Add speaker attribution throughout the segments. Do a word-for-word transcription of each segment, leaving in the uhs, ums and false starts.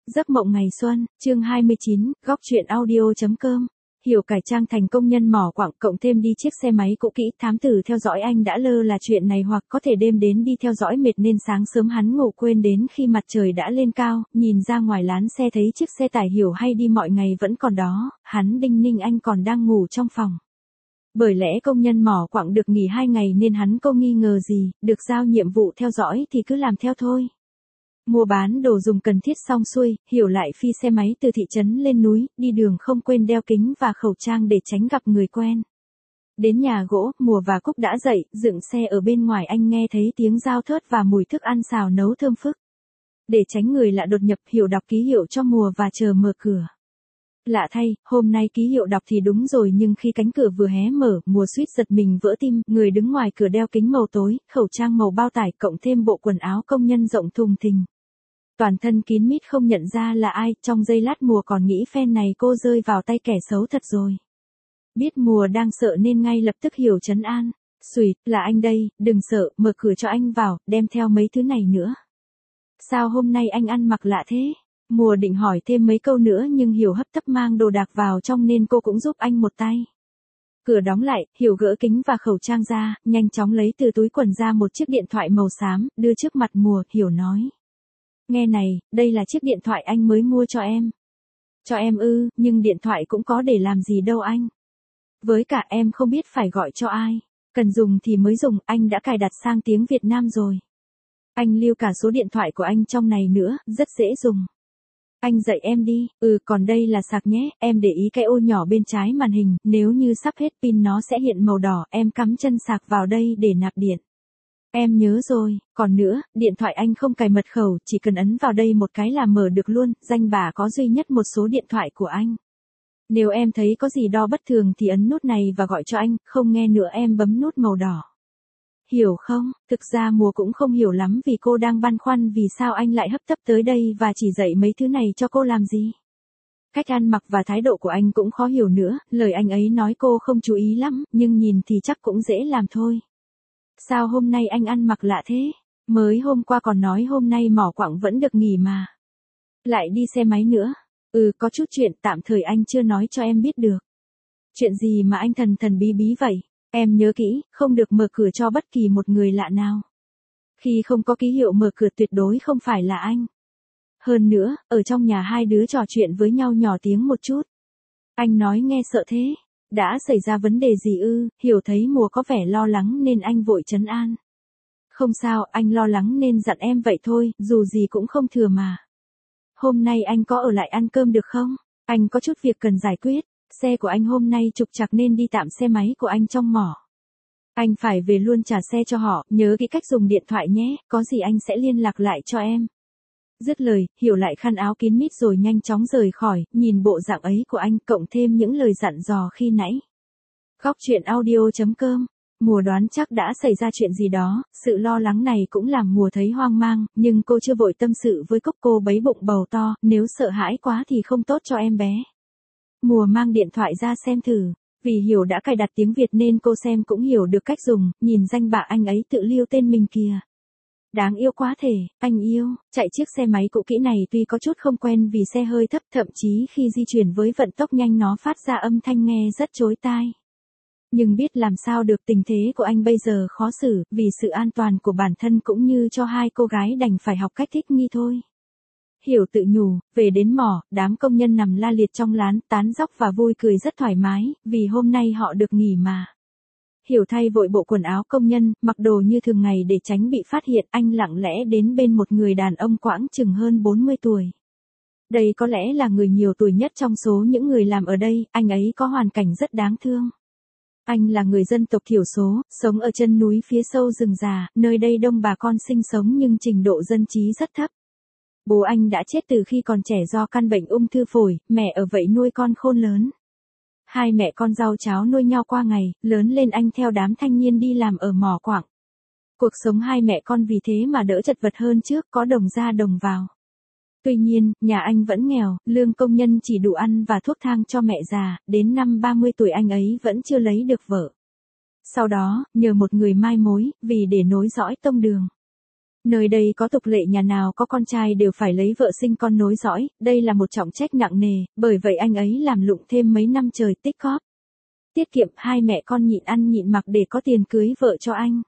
Speaker 1: Giấc mộng ngày xuân, chương hai mươi chín, góc truyện audio.com. Hiểu cải trang thành công nhân mỏ quặng cộng thêm đi chiếc xe máy cũ kỹ, thám tử theo dõi anh đã lơ là chuyện này hoặc có thể đêm đến đi theo dõi mệt nên sáng sớm hắn ngủ quên đến khi mặt trời đã lên cao, nhìn ra ngoài lán xe thấy chiếc xe tải Hiểu hay đi mọi ngày vẫn còn đó, hắn đinh ninh anh còn đang ngủ trong phòng. Bởi lẽ công nhân mỏ quặng được nghỉ hai ngày nên hắn không nghi ngờ gì, được giao nhiệm vụ theo dõi thì cứ làm theo thôi. Mua bán đồ dùng cần thiết xong xuôi, Hiểu lại phi xe máy từ thị trấn lên núi, đi đường không quên đeo kính và khẩu trang để tránh gặp người quen. Đến nhà gỗ, Mùa và Cúc đã dậy, dựng xe ở bên ngoài anh nghe thấy tiếng dao thớt và mùi thức ăn xào nấu thơm phức. Để tránh người lạ đột nhập, Hiểu đọc ký hiệu cho Mùa và chờ mở cửa. Lạ thay, hôm nay ký hiệu đọc thì đúng rồi nhưng khi cánh cửa vừa hé mở, Mùa suýt giật mình vỡ tim, người đứng ngoài cửa đeo kính màu tối, khẩu trang màu bao tải cộng thêm bộ quần áo công nhân rộng thùng thình. Toàn thân kín mít không nhận ra là ai, trong giây lát Mùa còn nghĩ phen này cô rơi vào tay kẻ xấu thật rồi. Biết Mùa đang sợ nên ngay lập tức Hiểu trấn an. Xùi, là anh đây, đừng sợ, mở cửa cho anh vào, đem theo mấy thứ này nữa. Sao hôm nay anh ăn mặc lạ thế? Mùa định hỏi thêm mấy câu nữa nhưng Hiểu hấp tấp mang đồ đạc vào trong nên cô cũng giúp anh một tay. Cửa đóng lại, Hiểu gỡ kính và khẩu trang ra, nhanh chóng lấy từ túi quần ra một chiếc điện thoại màu xám, đưa trước mặt Mùa, Hiểu nói. Nghe này, đây là chiếc điện thoại anh mới mua cho em. Cho em ư, nhưng điện thoại cũng có để làm gì đâu anh. Với cả em không biết phải gọi cho ai. Cần dùng thì mới dùng, anh đã cài đặt sang tiếng Việt Nam rồi. Anh lưu cả số điện thoại của anh trong này nữa, rất dễ dùng. Anh dạy em đi, ừ còn đây là sạc nhé, em để ý cái ô nhỏ bên trái màn hình, nếu như sắp hết pin nó sẽ hiện màu đỏ, em cắm chân sạc vào đây để nạp điện. Em nhớ rồi, còn nữa, điện thoại anh không cài mật khẩu, chỉ cần ấn vào đây một cái là mở được luôn, danh bạ có duy nhất một số điện thoại của anh. Nếu em thấy có gì đo bất thường thì ấn nút này và gọi cho anh, không nghe nữa em bấm nút màu đỏ. Hiểu không? Thực ra Mùa cũng không hiểu lắm vì cô đang băn khoăn vì sao anh lại hấp tấp tới đây và chỉ dạy mấy thứ này cho cô làm gì. Cách ăn mặc và thái độ của anh cũng khó hiểu nữa, lời anh ấy nói cô không chú ý lắm, nhưng nhìn thì chắc cũng dễ làm thôi. Sao hôm nay anh ăn mặc lạ thế? Mới hôm qua còn nói hôm nay mỏ quặng vẫn được nghỉ mà. Lại đi xe máy nữa. Ừ có chút chuyện tạm thời anh chưa nói cho em biết được. Chuyện gì mà anh thần thần bí bí vậy? Em nhớ kỹ, không được mở cửa cho bất kỳ một người lạ nào. Khi không có ký hiệu mở cửa tuyệt đối không phải là anh. Hơn nữa, ở trong nhà hai đứa trò chuyện với nhau nhỏ tiếng một chút. Anh nói nghe sợ thế. Đã xảy ra vấn đề gì ư? Hiểu thấy Mùa có vẻ lo lắng nên anh vội trấn an. Không sao, anh lo lắng nên dặn em vậy thôi, dù gì cũng không thừa mà. Hôm nay anh có ở lại ăn cơm được không? Anh có chút việc cần giải quyết. Xe của anh hôm nay trục trặc nên đi tạm xe máy của anh trong mỏ. Anh phải về luôn trả xe cho họ, nhớ kỹ cách dùng điện thoại nhé, có gì anh sẽ liên lạc lại cho em. Dứt lời, Hiểu lại khăn áo kín mít rồi nhanh chóng rời khỏi, nhìn bộ dạng ấy của anh cộng thêm những lời dặn dò khi nãy. Góc truyện audio.com. Mùa đoán chắc đã xảy ra chuyện gì đó, sự lo lắng này cũng làm Mùa thấy hoang mang, nhưng cô chưa vội tâm sự với Cúc, cô bấy bụng bầu to, nếu sợ hãi quá thì không tốt cho em bé. Mùa mang điện thoại ra xem thử, vì Hiểu đã cài đặt tiếng Việt nên cô xem cũng hiểu được cách dùng, nhìn danh bạ anh ấy tự lưu tên mình kìa. Đáng yêu quá thể, anh yêu, chạy chiếc xe máy cũ kỹ này tuy có chút không quen vì xe hơi thấp, thậm chí khi di chuyển với vận tốc nhanh nó phát ra âm thanh nghe rất chói tai. Nhưng biết làm sao được, tình thế của anh bây giờ khó xử, vì sự an toàn của bản thân cũng như cho hai cô gái đành phải học cách thích nghi thôi. Hiểu tự nhủ, về đến mỏ, đám công nhân nằm la liệt trong lán, tán dóc và vui cười rất thoải mái, vì hôm nay họ được nghỉ mà. Hiểu thay vội bộ quần áo công nhân, mặc đồ như thường ngày để tránh bị phát hiện, anh lặng lẽ đến bên một người đàn ông quãng chừng hơn bốn mươi tuổi. Đây có lẽ là người nhiều tuổi nhất trong số những người làm ở đây, anh ấy có hoàn cảnh rất đáng thương. Anh là người dân tộc thiểu số, sống ở chân núi phía sâu rừng già, nơi đây đông bà con sinh sống nhưng trình độ dân trí rất thấp. Bố anh đã chết từ khi còn trẻ do căn bệnh ung thư phổi, mẹ ở vậy nuôi con khôn lớn. Hai mẹ con rau cháo nuôi nhau qua ngày, lớn lên anh theo đám thanh niên đi làm ở mỏ quặng. Cuộc sống hai mẹ con vì thế mà đỡ chật vật hơn trước, có đồng ra đồng vào. Tuy nhiên, nhà anh vẫn nghèo, lương công nhân chỉ đủ ăn và thuốc thang cho mẹ già, đến năm ba mươi tuổi anh ấy vẫn chưa lấy được vợ. Sau đó, nhờ một người mai mối, vì để nối dõi tông đường. Nơi đây có tục lệ nhà nào có con trai đều phải lấy vợ sinh con nối dõi, đây là một trọng trách nặng nề, bởi vậy anh ấy làm lụng thêm mấy năm trời tích góp. Tiết kiệm hai mẹ con nhịn ăn nhịn mặc để có tiền cưới vợ cho anh.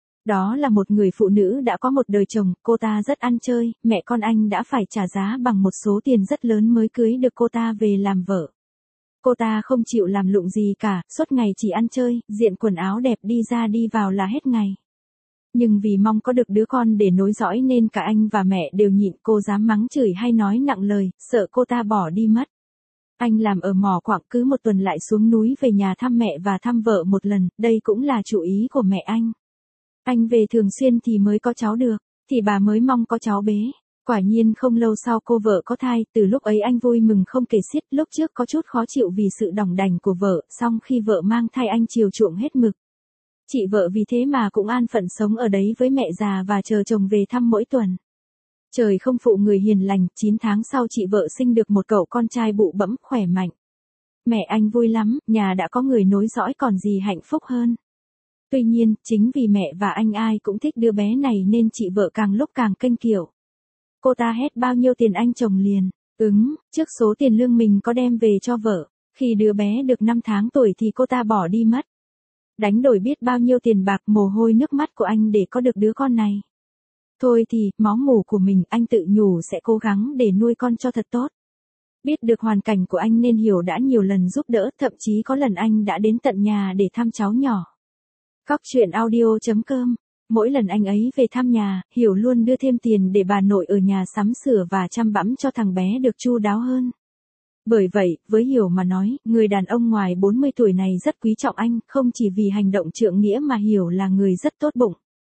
Speaker 1: Đó là một người phụ nữ đã có một đời chồng, cô ta rất ăn chơi, mẹ con anh đã phải trả giá bằng một số tiền rất lớn mới cưới được cô ta về làm vợ. Cô ta không chịu làm lụng gì cả, suốt ngày chỉ ăn chơi, diện quần áo đẹp đi ra đi vào là hết ngày. Nhưng vì mong có được đứa con để nối dõi nên cả anh và mẹ đều nhịn, cô dám mắng chửi hay nói nặng lời, sợ cô ta bỏ đi mất. Anh làm ở mỏ quặng, cứ một tuần lại xuống núi về nhà thăm mẹ và thăm vợ một lần, đây cũng là chủ ý của mẹ anh. Anh về thường xuyên thì mới có cháu được, thì bà mới mong có cháu bế. Quả nhiên không lâu sau cô vợ có thai, từ lúc ấy anh vui mừng không kể xiết, lúc trước có chút khó chịu vì sự đỏng đành của vợ, song khi vợ mang thai anh chiều chuộng hết mực. Chị vợ vì thế mà cũng an phận sống ở đấy với mẹ già và chờ chồng về thăm mỗi tuần. Trời không phụ người hiền lành, chín tháng sau chị vợ sinh được một cậu con trai bụ bẫm khỏe mạnh. Mẹ anh vui lắm, nhà đã có người nối dõi còn gì hạnh phúc hơn. Tuy nhiên, chính vì mẹ và anh ai cũng thích đứa bé này nên chị vợ càng lúc càng kênh kiệu. Cô ta hét bao nhiêu tiền anh chồng liền, ứng, trước số tiền lương mình có đem về cho vợ. Khi đứa bé được năm tháng tuổi thì cô ta bỏ đi mất. Đánh đổi biết bao nhiêu tiền bạc mồ hôi nước mắt của anh để có được đứa con này. Thôi thì, máu mủ của mình anh tự nhủ sẽ cố gắng để nuôi con cho thật tốt. Biết được hoàn cảnh của anh nên Hiểu đã nhiều lần giúp đỡ, thậm chí có lần anh đã đến tận nhà để thăm cháu nhỏ. Góc truyện audio chấm com. Mỗi lần anh ấy về thăm nhà, Hiểu luôn đưa thêm tiền để bà nội ở nhà sắm sửa và chăm bẵm cho thằng bé được chu đáo hơn. Bởi vậy, với Hiểu mà nói, người đàn ông ngoài bốn mươi tuổi này rất quý trọng anh, không chỉ vì hành động trượng nghĩa mà Hiểu là người rất tốt bụng.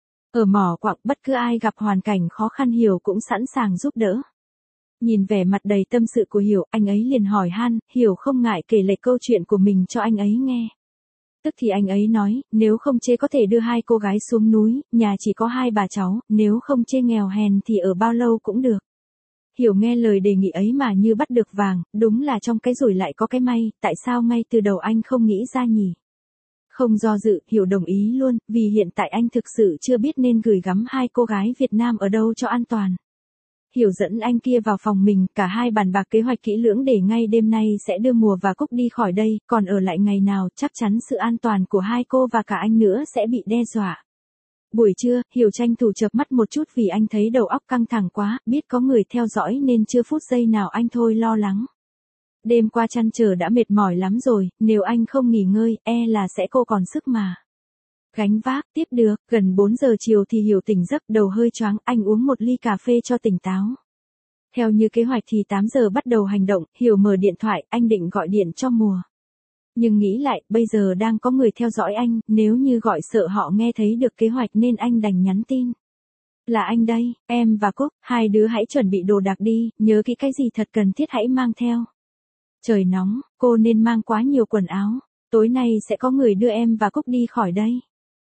Speaker 1: Ở mỏ quặng, bất cứ ai gặp hoàn cảnh khó khăn Hiểu cũng sẵn sàng giúp đỡ. Nhìn vẻ mặt đầy tâm sự của Hiểu, anh ấy liền hỏi han, Hiểu không ngại kể lệch câu chuyện của mình cho anh ấy nghe. Tức thì anh ấy nói, nếu không chê có thể đưa hai cô gái xuống núi, nhà chỉ có hai bà cháu, nếu không chê nghèo hèn thì ở bao lâu cũng được. Hiểu nghe lời đề nghị ấy mà như bắt được vàng, đúng là trong cái rủi lại có cái may, tại sao ngay từ đầu anh không nghĩ ra nhỉ? Không do dự, Hiểu đồng ý luôn, vì hiện tại anh thực sự chưa biết nên gửi gắm hai cô gái Việt Nam ở đâu cho an toàn. Hiểu dẫn anh kia vào phòng mình, cả hai bàn bạc kế hoạch kỹ lưỡng để ngay đêm nay sẽ đưa Mùa và Cúc đi khỏi đây, còn ở lại ngày nào chắc chắn sự an toàn của hai cô và cả anh nữa sẽ bị đe dọa. Buổi trưa, Hiểu tranh thủ chợp mắt một chút vì anh thấy đầu óc căng thẳng quá, biết có người theo dõi nên chưa phút giây nào anh thôi lo lắng. Đêm qua chăn trở đã mệt mỏi lắm rồi, nếu anh không nghỉ ngơi, e là sẽ cô còn sức mà. Gánh vác, tiếp được, gần bốn giờ chiều thì Hiểu tỉnh giấc, đầu hơi choáng, anh uống một ly cà phê cho tỉnh táo. Theo như kế hoạch thì tám giờ bắt đầu hành động, Hiểu mở điện thoại, anh định gọi điện cho Mùa. Nhưng nghĩ lại, bây giờ đang có người theo dõi anh, nếu như gọi sợ họ nghe thấy được kế hoạch nên anh đành nhắn tin. Là anh đây, em và Cúc, hai đứa hãy chuẩn bị đồ đạc đi, nhớ kỹ cái gì thật cần thiết hãy mang theo. Trời nóng, cô nên mang quá nhiều quần áo, tối nay sẽ có người đưa em và Cúc đi khỏi đây.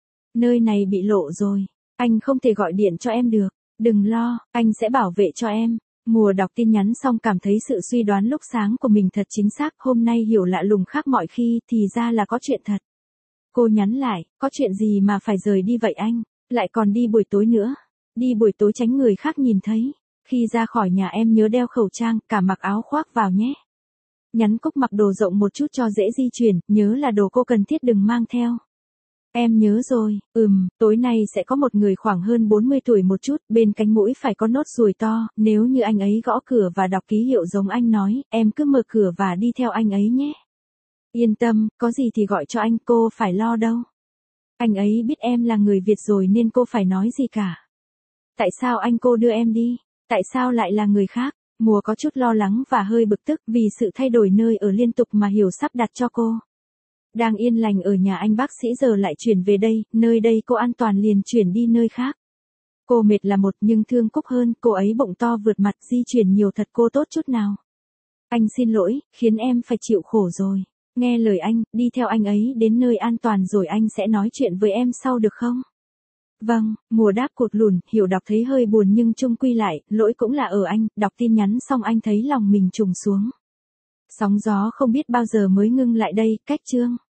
Speaker 1: Nơi này bị lộ rồi, anh không thể gọi điện cho em được, đừng lo, anh sẽ bảo vệ cho em. Mùa đọc tin nhắn xong cảm thấy sự suy đoán lúc sáng của mình thật chính xác, hôm nay Hiểu lạ lùng khác mọi khi, thì ra là có chuyện thật. Cô nhắn lại, có chuyện gì mà phải rời đi vậy anh, lại còn đi buổi tối nữa, đi buổi tối tránh người khác nhìn thấy, khi ra khỏi nhà em nhớ đeo khẩu trang, cả mặc áo khoác vào nhé. Nhắn Cúc mặc đồ rộng một chút cho dễ di chuyển, nhớ là đồ cô cần thiết đừng mang theo. Em nhớ rồi, ừm, tối nay sẽ có một người khoảng hơn bốn mươi tuổi một chút, bên cánh mũi phải có nốt ruồi to, nếu như anh ấy gõ cửa và đọc ký hiệu giống anh nói, em cứ mở cửa và đi theo anh ấy nhé. Yên tâm, có gì thì gọi cho anh, cô phải lo đâu. Anh ấy biết em là người Việt rồi nên cô phải nói gì cả. Tại sao anh cô đưa em đi? Tại sao lại là người khác? Mùa có chút lo lắng và hơi bực tức vì sự thay đổi nơi ở liên tục mà Hiểu sắp đặt cho cô. Đang yên lành ở nhà anh bác sĩ giờ lại chuyển về đây, nơi đây cô an toàn liền chuyển đi nơi khác. Cô mệt là một nhưng thương Cúc hơn, cô ấy bụng to vượt mặt di chuyển nhiều thật cô tốt chút nào. Anh xin lỗi, khiến em phải chịu khổ rồi. Nghe lời anh, đi theo anh ấy đến nơi an toàn rồi anh sẽ nói chuyện với em sau được không? Vâng, Mùa đáp cụt lùn, Hiểu đọc thấy hơi buồn nhưng chung quy lại, lỗi cũng là ở anh, đọc tin nhắn xong anh thấy lòng mình trùng xuống. Sóng gió không biết bao giờ mới ngưng lại đây, cách chương.